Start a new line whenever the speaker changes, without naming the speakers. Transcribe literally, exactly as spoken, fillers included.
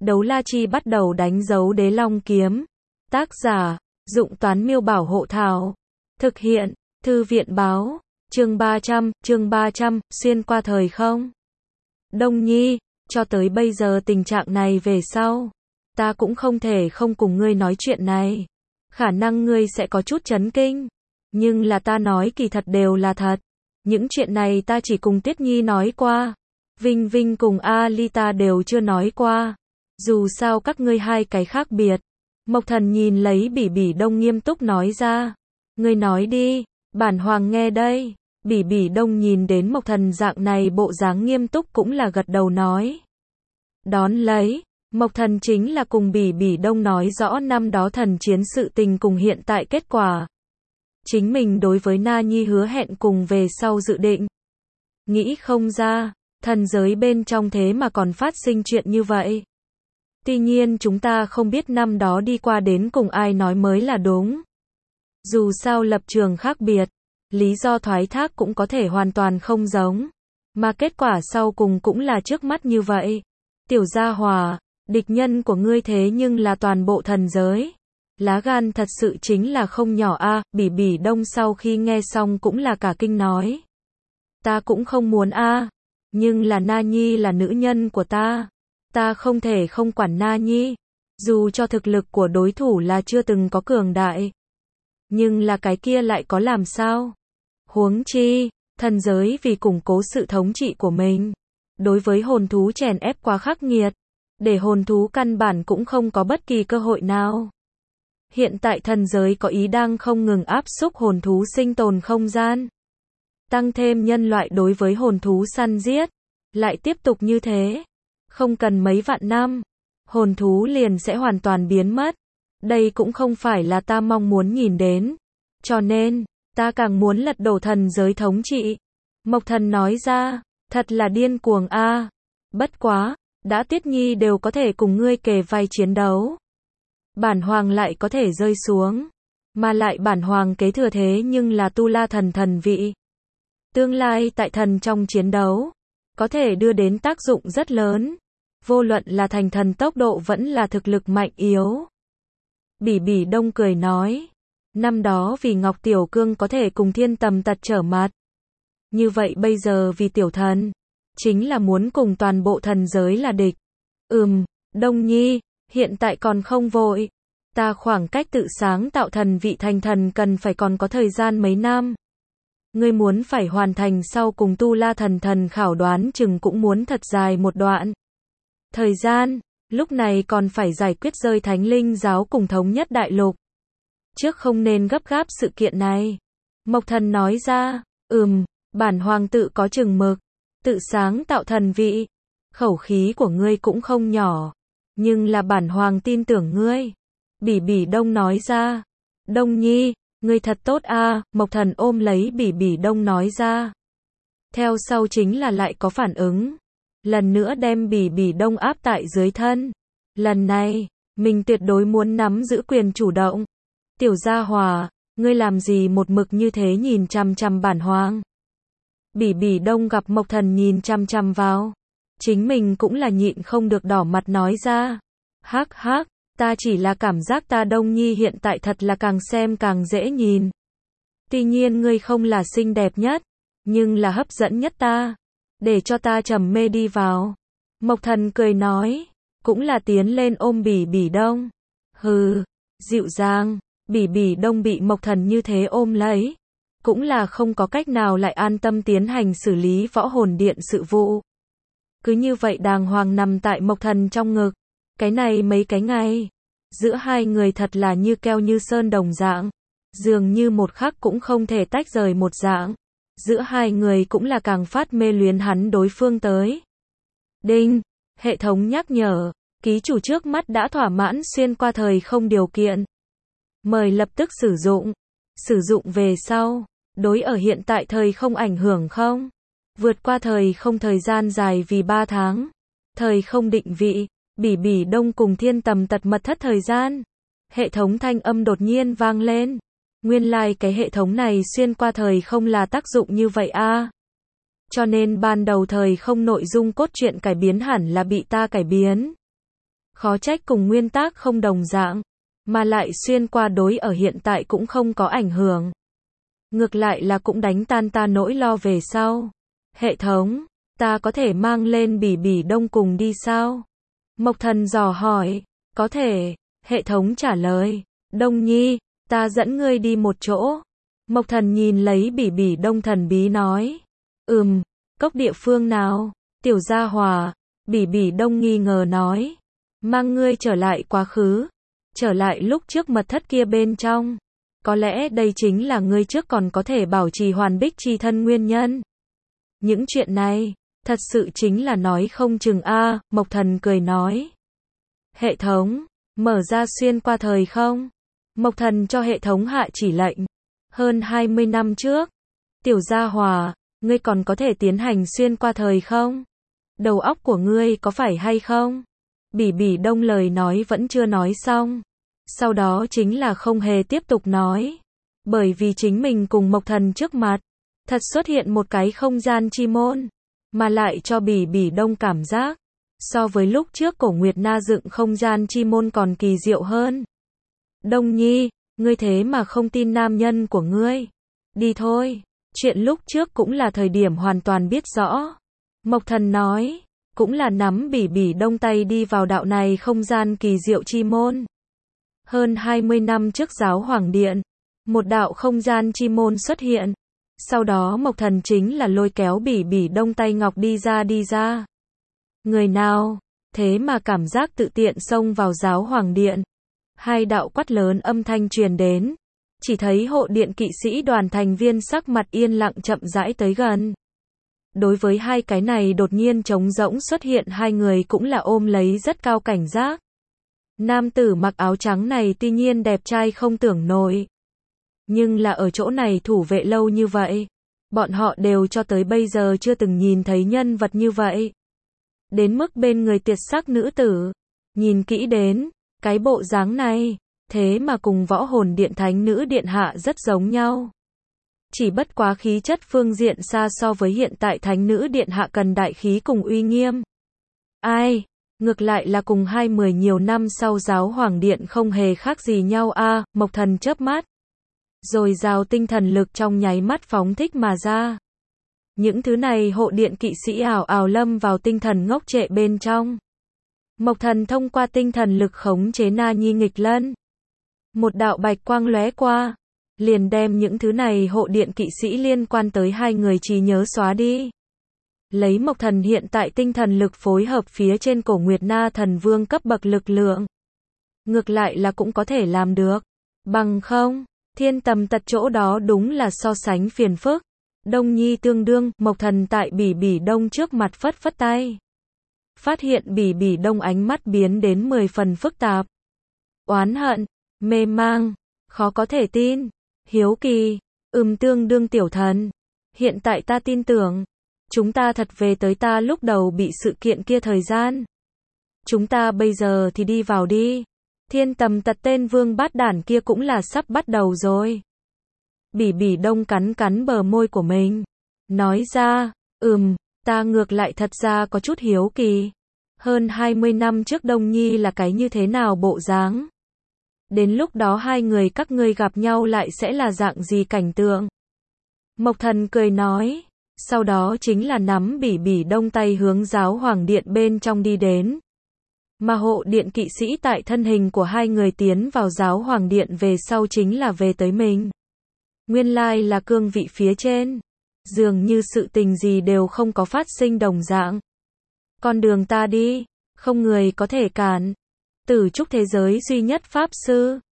Đấu la chi bắt đầu đánh dấu đế long kiếm. Tác giả, Dụng Toán Miêu Bảo Hộ Thảo. Thực hiện, Thư viện Báo. Chương ba trăm, chương ba trăm, xuyên qua thời không. Đông Nhi, cho tới bây giờ tình trạng này về sau, ta cũng không thể không cùng ngươi nói chuyện này. Khả năng ngươi sẽ có chút chấn kinh, nhưng là ta nói kỳ thật đều là thật. Những chuyện này ta chỉ cùng Tiết Nhi nói qua, Vinh Vinh cùng Alita đều chưa nói qua. Dù sao các ngươi hai cái khác biệt. Mộc Thần nhìn lấy Bỉ Bỉ Đông nghiêm túc nói ra. Ngươi nói đi, bản hoàng nghe đây. Bỉ Bỉ Đông nhìn đến Mộc Thần dạng này bộ dáng nghiêm túc cũng là gật đầu nói. Đón lấy, Mộc Thần chính là cùng Bỉ Bỉ Đông nói rõ năm đó thần chiến sự tình cùng hiện tại kết quả. Chính mình đối với Na Nhi hứa hẹn cùng về sau dự định. Nghĩ không ra, thần giới bên trong thế mà còn phát sinh chuyện như vậy. Tuy nhiên chúng ta không biết năm đó đi qua đến cùng ai nói mới là đúng. Dù sao lập trường khác biệt, lý do thoái thác cũng có thể hoàn toàn không giống. Mà kết quả sau cùng cũng là trước mắt như vậy. Tiểu Gia Hòa, địch nhân của ngươi thế nhưng là toàn bộ thần giới. Lá gan thật sự chính là không nhỏ a. À, Bỉ Bỉ Đông sau khi nghe xong cũng là cả kinh nói. Ta cũng không muốn a, à, nhưng là Na Nhi là nữ nhân của ta. Ta không thể không quản Na Nhi. Dù cho thực lực của đối thủ là chưa từng có cường đại. Nhưng là cái kia lại có làm sao? Huống chi, thần giới vì củng cố sự thống trị của mình. Đối với hồn thú chèn ép quá khắc nghiệt. Để hồn thú căn bản cũng không có bất kỳ cơ hội nào. Hiện tại thần giới có ý đang không ngừng áp xúc hồn thú sinh tồn không gian. Tăng thêm nhân loại đối với hồn thú săn giết. Lại tiếp tục như thế. Không cần mấy vạn năm, hồn thú liền sẽ hoàn toàn biến mất. Đây cũng không phải là ta mong muốn nhìn đến. Cho nên, ta càng muốn lật đổ thần giới thống trị. Mộc Thần nói ra, thật là điên cuồng a. À. Bất quá, đã Tiết Nhi đều có thể cùng ngươi kề vai chiến đấu. Bản hoàng lại có thể rơi xuống. Mà lại bản hoàng kế thừa thế nhưng là Tu La thần thần vị. Tương lai tại thần trong chiến đấu, có thể đưa đến tác dụng rất lớn. Vô luận là thành thần tốc độ vẫn là thực lực mạnh yếu. Bỉ Bỉ Đông cười nói. Năm đó vì Ngọc Tiểu Cương có thể cùng Thiên Tầm Tật trở mặt. Như vậy bây giờ vì tiểu thần. Chính là muốn cùng toàn bộ thần giới là địch. Ừm, Đông Nhi, hiện tại còn không vội. Ta khoảng cách tự sáng tạo thần vị thành thần cần phải còn có thời gian mấy năm. Ngươi muốn phải hoàn thành sau cùng Tu La thần thần khảo đoán chừng cũng muốn thật dài một đoạn. Thời gian, lúc này còn phải giải quyết rơi Thánh Linh giáo cùng thống nhất đại lục. Trước không nên gấp gáp sự kiện này. Mộc Thần nói ra, ừm, bản hoàng tự có chừng mực, tự sáng tạo thần vị. Khẩu khí của ngươi cũng không nhỏ, nhưng là bản hoàng tin tưởng ngươi. Bỉ Bỉ Đông nói ra, Đông Nhi, ngươi thật tốt a. À, Mộc Thần ôm lấy Bỉ Bỉ Đông nói ra. Theo sau chính là lại có phản ứng. Lần nữa đem Bỉ Bỉ Đông áp tại dưới thân. Lần này, mình tuyệt đối muốn nắm giữ quyền chủ động. Tiểu Gia Hòa, ngươi làm gì một mực như thế nhìn chằm chằm bản hoàng. Bỉ Bỉ Đông gặp Mộc Thần nhìn chằm chằm vào. Chính mình cũng là nhịn không được đỏ mặt nói ra. Hắc hắc, ta chỉ là cảm giác ta Đông Nhi hiện tại thật là càng xem càng dễ nhìn. Tuy nhiên ngươi không là xinh đẹp nhất, nhưng là hấp dẫn nhất ta. Để cho ta trầm mê đi vào. Mộc Thần cười nói. Cũng là tiến lên ôm Bỉ Bỉ Đông. Hừ, dịu dàng. Bỉ Bỉ Đông bị Mộc Thần như thế ôm lấy. Cũng là không có cách nào lại an tâm tiến hành xử lý võ hồn điện sự vụ. Cứ như vậy đàng hoàng nằm tại Mộc Thần trong ngực. Cái này mấy cái ngày. Giữa hai người thật là như keo như sơn đồng dạng. Dường như một khắc cũng không thể tách rời một dạng. Giữa hai người cũng là càng phát mê luyến hắn đối phương tới. Đinh, hệ thống nhắc nhở, ký chủ trước mắt đã thỏa mãn xuyên qua thời không điều kiện. Mời lập tức sử dụng. Sử dụng về sau, đối ở hiện tại thời không ảnh hưởng không? Vượt qua thời không thời gian dài vì ba tháng. Thời không định vị, Bỉ Bỉ Đông cùng Thiên Tầm Tật mật thất thời gian. Hệ thống thanh âm đột nhiên vang lên. Nguyên lai like cái hệ thống này xuyên qua thời không là tác dụng như vậy a. À. Cho nên ban đầu thời không nội dung cốt truyện cải biến hẳn là bị ta cải biến. Khó trách cùng nguyên tác không đồng dạng, mà lại xuyên qua đối ở hiện tại cũng không có ảnh hưởng. Ngược lại là cũng đánh tan ta nỗi lo về sau. Hệ thống, ta có thể mang lên Bỉ Bỉ Đông cùng đi sao? Mộc Thần dò hỏi. Có thể, hệ thống trả lời. Đông Nhi, ta dẫn ngươi đi một chỗ. Mộc Thần nhìn lấy Bỉ Bỉ Đông thần bí nói. Ừm, cốc địa phương nào? Tiểu gia hòa, Bỉ Bỉ Đông nghi ngờ nói. Mang ngươi trở lại quá khứ. Trở lại lúc trước mật thất kia bên trong. Có lẽ đây chính là ngươi trước còn có thể bảo trì hoàn bích chi thân nguyên nhân. Những chuyện này, thật sự chính là nói không chừng a. Mộc Thần cười nói. Hệ thống, mở ra xuyên qua thời không. Mộc Thần cho hệ thống hạ chỉ lệnh. Hơn hai mươi năm trước. Tiểu gia hòa, ngươi còn có thể tiến hành xuyên qua thời không? Đầu óc của ngươi có phải hay không? Bỉ Bỉ Đông lời nói vẫn chưa nói xong. Sau đó chính là không hề tiếp tục nói. Bởi vì chính mình cùng Mộc Thần trước mặt, thật xuất hiện một cái không gian chi môn, mà lại cho Bỉ Bỉ Đông cảm giác, so với lúc trước Cổ Nguyệt Na dựng không gian chi môn còn kỳ diệu hơn. Đông Nhi, ngươi thế mà không tin nam nhân của ngươi. Đi thôi, chuyện lúc trước cũng là thời điểm hoàn toàn biết rõ. Mộc Thần nói, cũng là nắm Bỉ Bỉ Đông tay đi vào đạo này không gian kỳ diệu chi môn. Hơn hai mươi năm trước Giáo Hoàng Điện, một đạo không gian chi môn xuất hiện. Sau đó Mộc Thần chính là lôi kéo Bỉ Bỉ Đông tay ngọc đi ra đi ra. Người nào, thế mà cảm giác tự tiện xông vào Giáo Hoàng Điện. Hai đạo quát lớn âm thanh truyền đến. Chỉ thấy hộ điện kỵ sĩ đoàn thành viên sắc mặt yên lặng chậm rãi tới gần. Đối với hai cái này đột nhiên trống rỗng xuất hiện hai người cũng là ôm lấy rất cao cảnh giác. Nam tử mặc áo trắng này tuy nhiên đẹp trai không tưởng nổi. Nhưng là ở chỗ này thủ vệ lâu như vậy. Bọn họ đều cho tới bây giờ chưa từng nhìn thấy nhân vật như vậy. Đến mức bên người tuyệt sắc nữ tử. Nhìn kỹ đến, cái bộ dáng này, thế mà cùng võ hồn điện thánh nữ điện hạ rất giống nhau. Chỉ bất quá khí chất phương diện xa so với hiện tại thánh nữ điện hạ cần đại khí cùng uy nghiêm. Ai? Ngược lại là cùng hai mười nhiều năm sau Giáo Hoàng Điện không hề khác gì nhau a. À, Mộc Thần chớp mắt. Rồi dào tinh thần lực trong nháy mắt phóng thích mà ra. Những thứ này hộ điện kỵ sĩ ảo ảo lâm vào tinh thần ngốc trệ bên trong. Mộc Thần thông qua tinh thần lực khống chế Na Nhi nghịch lân. Một đạo bạch quang lóe qua. Liền đem những thứ này hộ điện kỵ sĩ liên quan tới hai người trí nhớ xóa đi. Lấy Mộc Thần hiện tại tinh thần lực phối hợp phía trên Cổ Nguyệt Na thần vương cấp bậc lực lượng. Ngược lại là cũng có thể làm được. Bằng không, thiên tầm tật chỗ đó đúng là so sánh phiền phức. Đông Nhi tương đương, Mộc Thần tại Bỉ Bỉ Đông trước mặt phất phất tay. Phát hiện Bỉ Bỉ Đông ánh mắt biến đến mười phần phức tạp. Oán hận, mê mang, khó có thể tin, hiếu kỳ, ừm tương đương tiểu thần. Hiện tại ta tin tưởng, chúng ta thật về tới ta lúc đầu bị sự kiện kia thời gian. Chúng ta bây giờ thì đi vào đi. Thiên tầm tật tên vương bát đản kia cũng là sắp bắt đầu rồi. Bỉ Bỉ Đông cắn cắn bờ môi của mình. Nói ra, ừm, ta ngược lại thật ra có chút hiếu kỳ. Hơn hai mươi năm trước Đông Nhi là cái như thế nào bộ dáng? Đến lúc đó hai người các ngươi gặp nhau lại sẽ là dạng gì cảnh tượng? Mộc Thần cười nói. Sau đó chính là nắm Bỉ Bỉ Đông tay hướng Giáo Hoàng Điện bên trong đi đến. Mà hộ điện kỵ sĩ tại thân hình của hai người tiến vào Giáo Hoàng Điện về sau chính là về tới mình. Nguyên lai là cương vị phía trên. Dường như sự tình gì đều không có phát sinh đồng dạng. Con đường ta đi, không người có thể cản. Tử trúc thế giới duy nhất pháp sư.